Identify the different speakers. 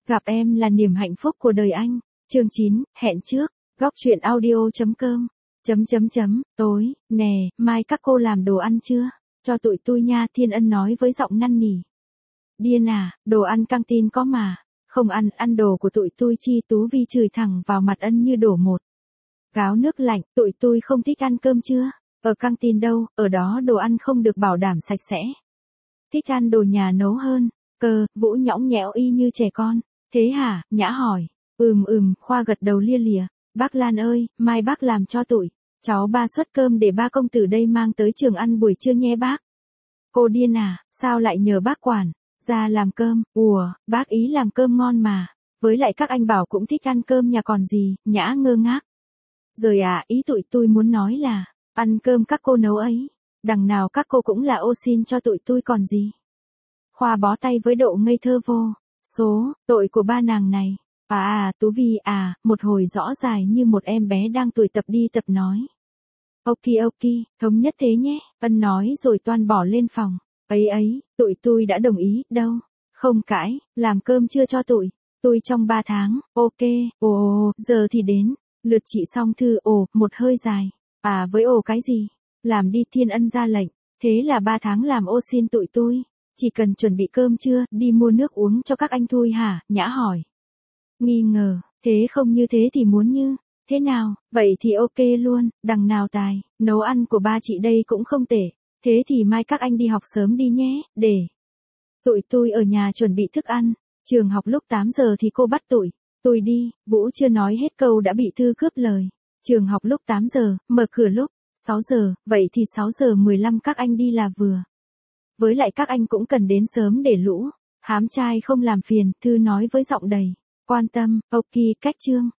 Speaker 1: Gặp em là niềm hạnh phúc của đời anh. Chương 9, hẹn trước. Góc truyện audio.com. Tối, nè, mai các cô làm đồ ăn chưa? Cho tụi tôi nha, Thiên Ân nói với giọng năn nỉ. Điên à, đồ ăn căng tin có mà. Không ăn, ăn đồ của tụi tôi chi. Tú Vi chửi thẳng vào mặt Ân như đổ một gáo nước lạnh. Tụi tôi không thích ăn cơm chưa? Ở căng tin đâu, ở đó đồ ăn không được bảo đảm sạch sẽ. Thích ăn đồ nhà nấu hơn. Vũ nhõng nhẽo y như trẻ con. Thế hả? Nhã hỏi. Khoa gật đầu lia lịa. Bác Lan ơi, mai bác làm cho tụi cháu 3 suất cơm để ba công tử đây mang tới trường ăn buổi trưa nhé bác. Cô điên à, sao lại nhờ bác quản ra làm cơm? Bác ý làm cơm ngon mà. Với lại các anh bảo cũng thích ăn cơm nhà còn gì. Nhã ngơ ngác. Rồi à, ý tụi tôi muốn nói là ăn cơm các cô nấu ấy. Đằng nào các cô cũng là ô xin cho tụi tôi còn gì. Khoa bó tay với độ ngây thơ vô số tội của ba nàng này. Tú Vi à, một hồi rõ dài như một em bé đang tuổi tập đi tập nói. Ok, thống nhất thế nhé, Ân nói rồi toan bỏ lên phòng. Tụi tôi đã đồng ý, đâu. Không cãi, làm cơm chưa cho tụi tôi trong 3 tháng, ok, giờ thì đến. Lượt chị xong thư, một hơi dài. Với cái gì? Làm đi, Thiên Ân ra lệnh. Thế là 3 tháng làm ô xin tụi tôi. Chỉ cần chuẩn bị cơm trưa, đi mua nước uống cho các anh thôi hả? Nhã hỏi. Nghi ngờ, thế không như thế thì muốn như thế nào? Vậy thì ok luôn, đằng nào tài nấu ăn của ba chị đây cũng không tệ. Thế thì mai các anh đi học sớm đi nhé, để tụi tôi ở nhà chuẩn bị thức ăn. Trường học lúc 8 giờ thì cô bắt tụi tôi đi. Vũ chưa nói hết câu đã bị Thư cướp lời. Trường học lúc 8 giờ, mở cửa lúc 6 giờ, vậy thì 6 giờ 15 các anh đi là vừa. Với lại các anh cũng cần đến sớm để lũ hám trai không làm phiền, Thư nói với giọng đầy quan tâm. Ok, cách chương.